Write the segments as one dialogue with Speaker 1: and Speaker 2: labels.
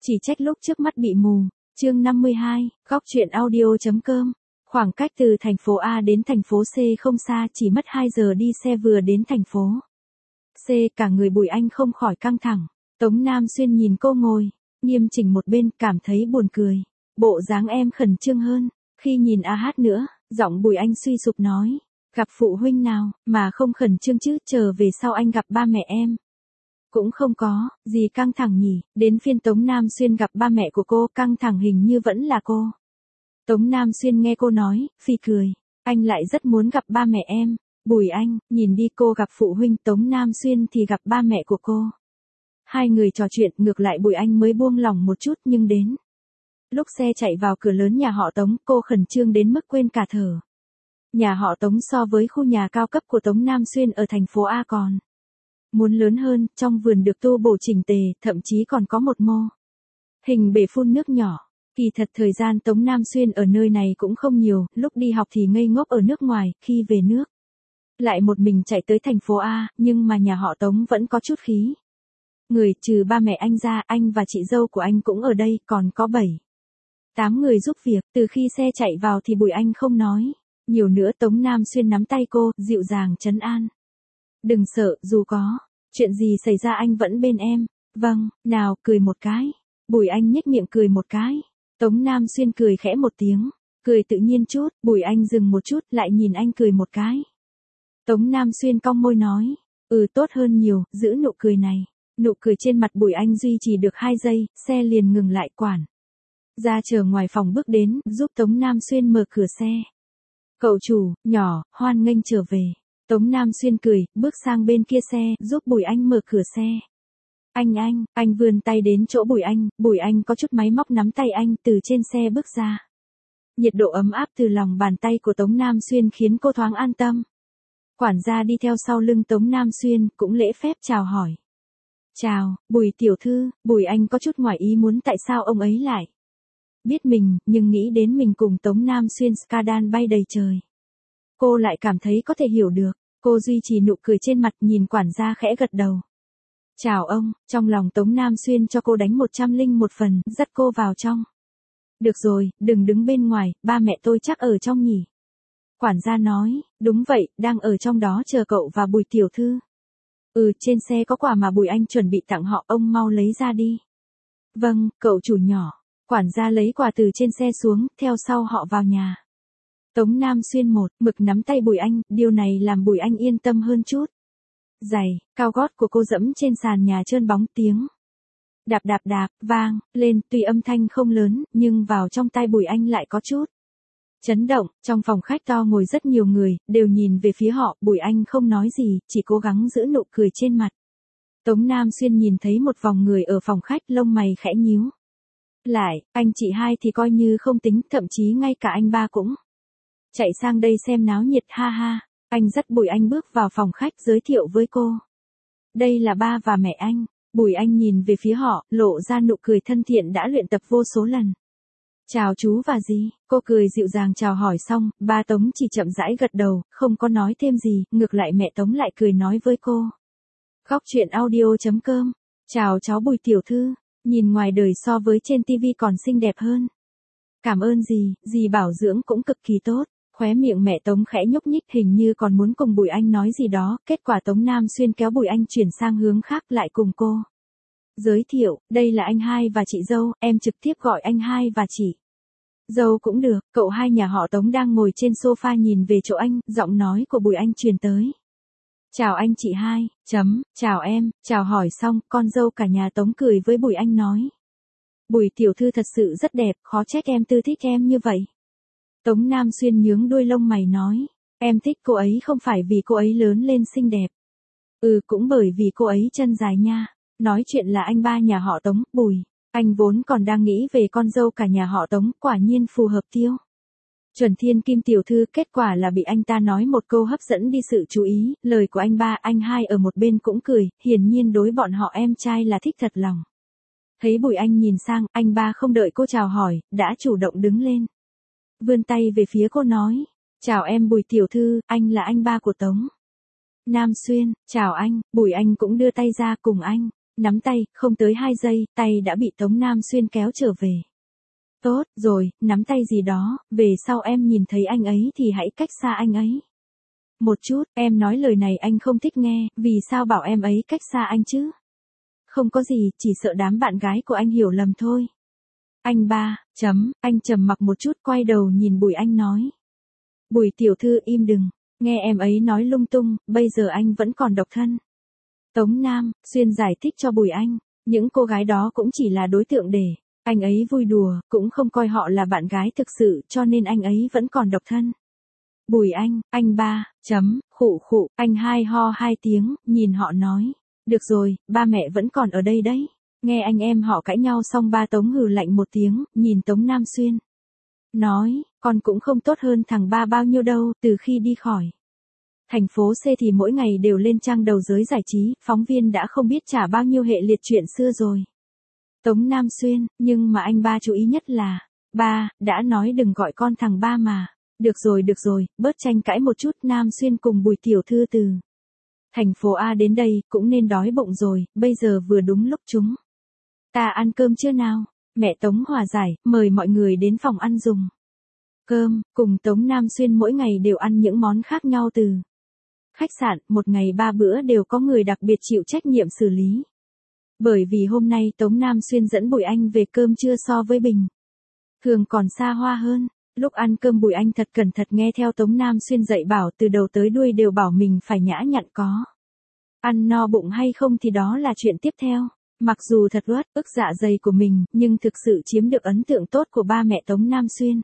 Speaker 1: Chỉ trách lúc trước mắt bị mù. Chương 52, góc truyện audio.com. Khoảng cách từ thành phố A đến thành phố C không xa, chỉ mất 2 giờ đi xe vừa đến thành phố C. Cả người Bùi Anh không khỏi căng thẳng. Tống Nam Xuyên nhìn cô ngồi nghiêm chỉnh một bên, cảm thấy buồn cười. Bộ dáng em khẩn trương hơn. Khi nhìn A Hát nữa, giọng Bùi Anh suy sụp nói, gặp phụ huynh nào mà không khẩn trương chứ, chờ về sau anh gặp ba mẹ em. Cũng không có gì căng thẳng nhỉ. Đến phiên Tống Nam Xuyên gặp ba mẹ của cô, căng thẳng hình như vẫn là cô. Tống Nam Xuyên nghe cô nói, phì cười. Anh lại rất muốn gặp ba mẹ em. Bùi Anh, nhìn đi, cô gặp phụ huynh, Tống Nam Xuyên thì gặp ba mẹ của cô. Hai người trò chuyện, ngược lại Bùi Anh mới buông lỏng một chút, nhưng đến lúc xe chạy vào cửa lớn nhà họ Tống, cô khẩn trương đến mức quên cả thở. Nhà họ Tống so với khu nhà cao cấp của Tống Nam Xuyên ở thành phố A còn muốn lớn hơn, trong vườn được tu bổ chỉnh tề, thậm chí còn có một mô hình bể phun nước nhỏ. Kỳ thật thời gian Tống Nam Xuyên ở nơi này cũng không nhiều, lúc đi học thì ngây ngốc ở nước ngoài, khi về nước lại một mình chạy tới thành phố A, nhưng mà nhà họ Tống vẫn có chút khí. Người trừ ba mẹ anh ra, anh và chị dâu của anh cũng ở đây, còn có 7-8 người giúp việc. Từ khi xe chạy vào thì Bùi Anh không nói nhiều nữa. Tống Nam Xuyên nắm tay cô, dịu dàng trấn an. Đừng sợ, dù có chuyện gì xảy ra anh vẫn bên em. Vâng, nào, cười một cái. Bùi Anh nhếch miệng cười một cái. Tống Nam Xuyên cười khẽ một tiếng, cười tự nhiên chút. Bùi Anh dừng một chút, lại nhìn anh cười một cái. Tống Nam Xuyên cong môi nói, tốt hơn nhiều, giữ nụ cười này. Nụ cười trên mặt Bùi Anh duy trì được 2 giây, xe liền ngừng lại. Quản gia chờ ngoài phòng bước đến, giúp Tống Nam Xuyên mở cửa xe. Cậu chủ, nhỏ, hoan nghênh trở về. Tống Nam Xuyên cười, bước sang bên kia xe, giúp Bùi Anh mở cửa xe. Anh vươn tay đến chỗ Bùi Anh có chút máy móc nắm tay anh, từ trên xe bước ra. Nhiệt độ ấm áp từ lòng bàn tay của Tống Nam Xuyên khiến cô thoáng an tâm. Quản gia đi theo sau lưng Tống Nam Xuyên, cũng lễ phép chào hỏi. Chào, Bùi tiểu thư. Bùi Anh có chút ngoài ý muốn tại sao ông ấy lại biết mình, nhưng nghĩ đến mình cùng Tống Nam Xuyên scandal bay đầy trời, cô lại cảm thấy có thể hiểu được. Cô duy trì nụ cười trên mặt, nhìn quản gia khẽ gật đầu. Chào ông. Trong lòng Tống Nam Xuyên cho cô đánh 101 phần, dắt cô vào trong. Được rồi, đừng đứng bên ngoài, ba mẹ tôi chắc ở trong nhỉ. Quản gia nói, đúng vậy, đang ở trong đó chờ cậu và Bùi tiểu thư. Trên xe có quà mà Bùi Anh chuẩn bị tặng họ, ông mau lấy ra đi. Vâng, cậu chủ nhỏ. Quản gia lấy quà từ trên xe xuống, theo sau họ vào nhà. Tống Nam Xuyên một mực nắm tay Bùi Anh, điều này làm Bùi Anh yên tâm hơn chút. Giày cao gót của cô dẫm trên sàn nhà trơn bóng, tiếng đạp vang lên, tuy âm thanh không lớn, nhưng vào trong tai Bùi Anh lại có chút chấn động. Trong phòng khách to ngồi rất nhiều người, đều nhìn về phía họ. Bùi Anh không nói gì, chỉ cố gắng giữ nụ cười trên mặt. Tống Nam Xuyên nhìn thấy một vòng người ở phòng khách, lông mày khẽ nhíu lại. Anh chị hai thì coi như không tính, thậm chí ngay cả anh ba cũng chạy sang đây xem náo nhiệt, ha ha. Anh dắt Bùi Anh bước vào phòng khách, giới thiệu với cô. Đây là ba và mẹ anh. Bùi Anh nhìn về phía họ, lộ ra nụ cười thân thiện đã luyện tập vô số lần. Chào chú và dì. Cô cười dịu dàng chào hỏi xong, ba Tống chỉ chậm rãi gật đầu, không có nói thêm gì, ngược lại mẹ Tống lại cười nói với cô. Góc truyện audio.com. Chào cháu Bùi tiểu thư, nhìn ngoài đời so với trên TV còn xinh đẹp hơn. Cảm ơn dì bảo dưỡng cũng cực kỳ tốt. Khóe miệng mẹ Tống khẽ nhúc nhích, hình như còn muốn cùng Bùi Anh nói gì đó, kết quả Tống Nam Xuyên kéo Bùi Anh chuyển sang hướng khác, lại cùng cô giới thiệu, đây là anh hai và chị dâu, em trực tiếp gọi anh hai và chị dâu cũng được. Cậu hai nhà họ Tống đang ngồi trên sofa nhìn về chỗ anh, giọng nói của Bùi Anh truyền tới. Chào anh chị hai, chào em. Chào hỏi xong, con dâu cả nhà Tống cười với Bùi Anh nói. Bùi tiểu thư thật sự rất đẹp, khó trách em thích em như vậy. Tống Nam Xuyên nhướng đuôi lông mày nói, em thích cô ấy không phải vì cô ấy lớn lên xinh đẹp. Cũng bởi vì cô ấy chân dài nha. Nói chuyện là anh ba nhà họ Tống, Bùi. Anh vốn còn đang nghĩ về con dâu cả nhà họ Tống, quả nhiên phù hợp tiêu chuẩn thiên kim tiểu thư, kết quả là bị anh ta nói một câu hấp dẫn đi sự chú ý. Lời của anh ba, anh hai ở một bên cũng cười, hiển nhiên đối bọn họ em trai là thích thật lòng. Thấy Bùi Anh nhìn sang, anh ba không đợi cô chào hỏi, đã chủ động đứng lên, vươn tay về phía cô nói, chào em Bùi tiểu thư, anh là anh ba của Tống Nam Xuyên. Chào anh. Bùi Anh cũng đưa tay ra cùng anh Nắm tay, không tới 2 giây, tay đã bị Tống Nam Xuyên kéo trở về. Tốt, rồi, nắm tay gì đó, về sau em nhìn thấy anh ấy thì hãy cách xa anh ấy. Một chút, em nói lời này anh không thích nghe, vì sao bảo em ấy cách xa anh chứ? Không có gì, chỉ sợ đám bạn gái của anh hiểu lầm thôi. Anh ba, anh trầm mặc một chút quay đầu nhìn Bùi Anh nói. Bùi tiểu thư im đừng, nghe em ấy nói lung tung, bây giờ anh vẫn còn độc thân. Tống Nam Xuyên giải thích cho Bùi Anh, những cô gái đó cũng chỉ là đối tượng để anh ấy vui đùa, cũng không coi họ là bạn gái thực sự cho nên anh ấy vẫn còn độc thân. Bùi anh ba, khụ, anh hai ho 2 tiếng, nhìn họ nói. Được rồi, ba mẹ vẫn còn ở đây đấy. Nghe anh em họ cãi nhau xong ba Tống hừ lạnh một tiếng, nhìn Tống Nam Xuyên. Nói, con cũng không tốt hơn thằng ba bao nhiêu đâu, từ khi đi khỏi thành phố C thì mỗi ngày đều lên trang đầu giới giải trí, phóng viên đã không biết trả bao nhiêu hệ liệt chuyện xưa rồi. Tống Nam Xuyên, nhưng mà anh ba chú ý nhất là, ba, đã nói đừng gọi con thằng ba mà. Được rồi, bớt tranh cãi một chút. Nam Xuyên cùng Bùi tiểu thư từ thành phố A đến đây, cũng nên đói bụng rồi, bây giờ vừa đúng lúc chúng ta ăn cơm chưa nào? Mẹ Tống hòa giải, mời mọi người đến phòng ăn dùng cơm, cùng Tống Nam Xuyên mỗi ngày đều ăn những món khác nhau từ khách sạn, một ngày 3 bữa đều có người đặc biệt chịu trách nhiệm xử lý. Bởi vì hôm nay Tống Nam Xuyên dẫn Bùi Anh về cơm trưa so với bình thường còn xa hoa hơn. Lúc ăn cơm Bùi Anh thật cẩn thận nghe theo Tống Nam Xuyên dạy bảo, từ đầu tới đuôi đều bảo mình phải nhã nhặn, có ăn no bụng hay không thì đó là chuyện tiếp theo. Mặc dù thật uất ức dạ dày của mình, nhưng thực sự chiếm được ấn tượng tốt của ba mẹ Tống Nam Xuyên.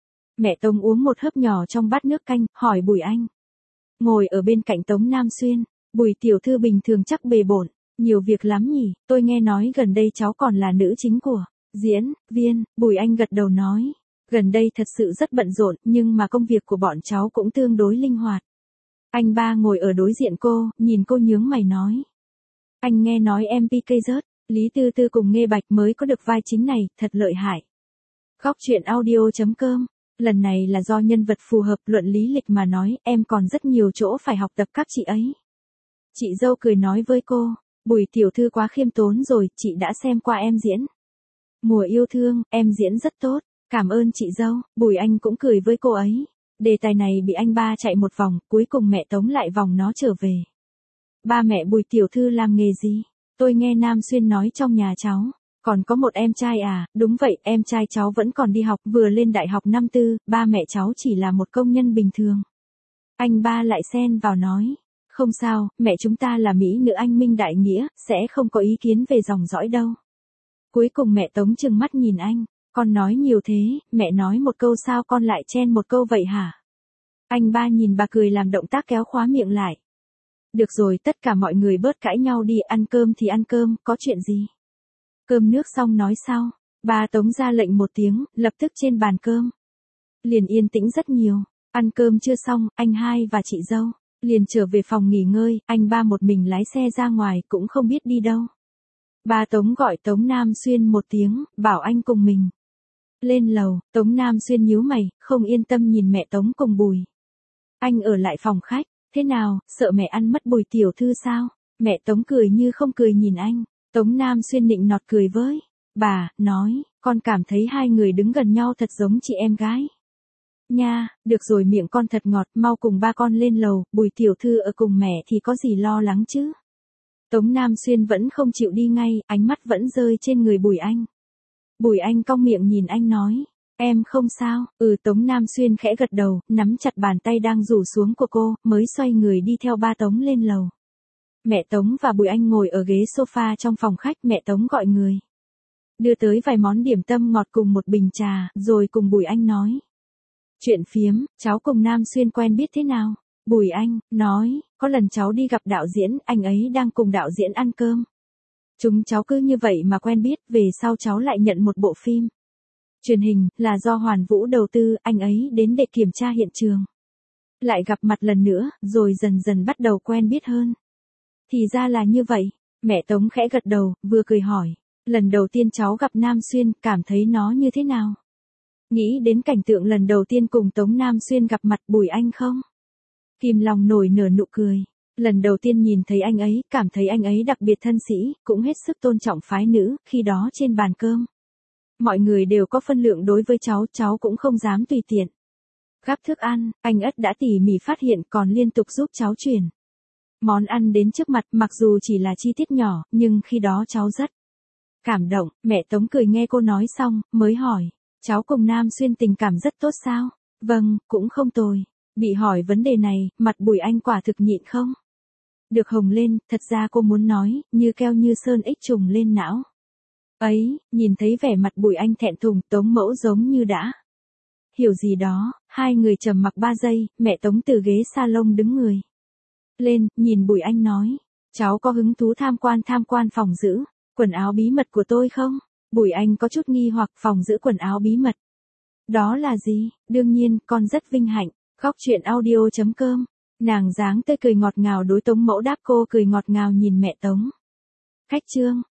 Speaker 1: Mẹ Tống uống một hớp nhỏ trong bát nước canh, hỏi Bùi Anh. Ngồi ở bên cạnh Tống Nam Xuyên, Bùi tiểu thư bình thường chắc bề bộn, nhiều việc lắm nhỉ, tôi nghe nói gần đây cháu còn là nữ chính của diễn viên. Bùi Anh gật đầu nói. Gần đây thật sự rất bận rộn, nhưng mà công việc của bọn cháu cũng tương đối linh hoạt. Anh ba ngồi ở đối diện cô, nhìn cô nhướng mày nói. Anh nghe nói MPK rớt, Lý Tư Tư cùng Nghê Bạch mới có được vai chính này, thật lợi hại. Góc truyện audio.com, lần này là do nhân vật phù hợp, luận lý lịch mà nói, em còn rất nhiều chỗ phải học tập các chị ấy. Chị dâu cười nói với cô, Bùi tiểu thư quá khiêm tốn rồi, chị đã xem qua em diễn Mùa Yêu Thương, em diễn rất tốt. Cảm ơn chị dâu. Bùi Anh cũng cười với cô ấy. Đề tài này bị anh ba chạy một vòng, cuối cùng mẹ Tống lại vòng nó trở về. Ba mẹ Bùi tiểu thư làm nghề gì? Tôi nghe Nam Xuyên nói trong nhà cháu còn có một em trai à? Đúng vậy, em trai cháu vẫn còn đi học, vừa lên đại học năm 4, ba mẹ cháu chỉ là một công nhân bình thường. Anh ba lại xen vào nói. Không sao, mẹ chúng ta là mỹ nữ anh minh đại nghĩa, sẽ không có ý kiến về dòng dõi đâu. Cuối cùng mẹ Tống trừng mắt nhìn anh. Con nói nhiều thế, mẹ nói một câu sao con lại chen một câu vậy hả? Anh ba nhìn bà cười làm động tác kéo khóa miệng lại. Được rồi, tất cả mọi người bớt cãi nhau đi, ăn cơm thì ăn cơm, có chuyện gì? Cơm nước xong nói sau. Bà Tống ra lệnh một tiếng, lập tức trên bàn cơm liền yên tĩnh rất nhiều. Ăn cơm chưa xong, anh hai và chị dâu liền trở về phòng nghỉ ngơi, anh ba một mình lái xe ra ngoài cũng không biết đi đâu. Bà Tống gọi Tống Nam Xuyên một tiếng, bảo anh cùng mình lên lầu. Tống Nam Xuyên nhíu mày, không yên tâm nhìn mẹ Tống cùng Bùi Anh ở lại phòng khách. Thế nào, sợ mẹ ăn mất Bùi tiểu thư sao? Mẹ Tống cười như không cười nhìn anh. Tống Nam Xuyên nịnh nọt cười với bà, nói, con cảm thấy hai người đứng gần nhau thật giống chị em gái. Nha, được rồi, miệng con thật ngọt, mau cùng ba con lên lầu, Bùi tiểu thư ở cùng mẹ thì có gì lo lắng chứ. Tống Nam Xuyên vẫn không chịu đi ngay, ánh mắt vẫn rơi trên người Bùi Anh. Bùi Anh cong miệng nhìn anh nói, em không sao. Tống Nam Xuyên khẽ gật đầu, nắm chặt bàn tay đang rủ xuống của cô, mới xoay người đi theo ba Tống lên lầu. Mẹ Tống và Bùi Anh ngồi ở ghế sofa trong phòng khách, mẹ Tống gọi người đưa tới vài món điểm tâm ngọt cùng một bình trà, rồi cùng Bùi Anh nói. Chuyện phiếm, cháu cùng Nam Xuyên quen biết thế nào? Bùi Anh nói, có lần cháu đi gặp đạo diễn, anh ấy đang cùng đạo diễn ăn cơm. Chúng cháu cứ như vậy mà quen biết, về sau cháu lại nhận một bộ phim truyền hình, là do Hoàn Vũ đầu tư, anh ấy đến để kiểm tra hiện trường. Lại gặp mặt lần nữa, rồi dần dần bắt đầu quen biết hơn. Thì ra là như vậy, mẹ Tống khẽ gật đầu, vừa cười hỏi. Lần đầu tiên cháu gặp Nam Xuyên, cảm thấy nó như thế nào? Nghĩ đến cảnh tượng lần đầu tiên cùng Tống Nam Xuyên gặp mặt Bùi Anh không? Kìm lòng nổi nở nụ cười. Lần đầu tiên nhìn thấy anh ấy, cảm thấy anh ấy đặc biệt thân sĩ, cũng hết sức tôn trọng phái nữ, khi đó trên bàn cơm. Mọi người đều có phân lượng đối với cháu cũng không dám tùy tiện. Gắp thức ăn, anh Ất đã tỉ mỉ phát hiện còn liên tục giúp cháu chuyển món ăn đến trước mặt, mặc dù chỉ là chi tiết nhỏ, nhưng khi đó cháu rất cảm động. Mẹ Tống cười nghe cô nói xong, mới hỏi, cháu cùng Nam Xuyên tình cảm rất tốt sao? Vâng, cũng không tồi. Bị hỏi vấn đề này, mặt Bùi Anh quả thực nhịn không được hồng lên, thật ra cô muốn nói, như keo như sơn ích trùng lên não. Ấy, nhìn thấy vẻ mặt Bùi Anh thẹn thùng, Tống mẫu giống như đã hiểu gì đó, hai người trầm mặc 3 giây, mẹ Tống từ ghế salon đứng người lên, nhìn Bùi Anh nói, cháu có hứng thú tham quan phòng giữ quần áo bí mật của tôi không? Bùi Anh có chút nghi hoặc, phòng giữ quần áo bí mật. Đó là gì? Đương nhiên, con rất vinh hạnh. Góc truyện audio.com. Nàng dáng tươi cười ngọt ngào đối Tống mẫu đáp, cô cười ngọt ngào nhìn mẹ Tống. Khách trương,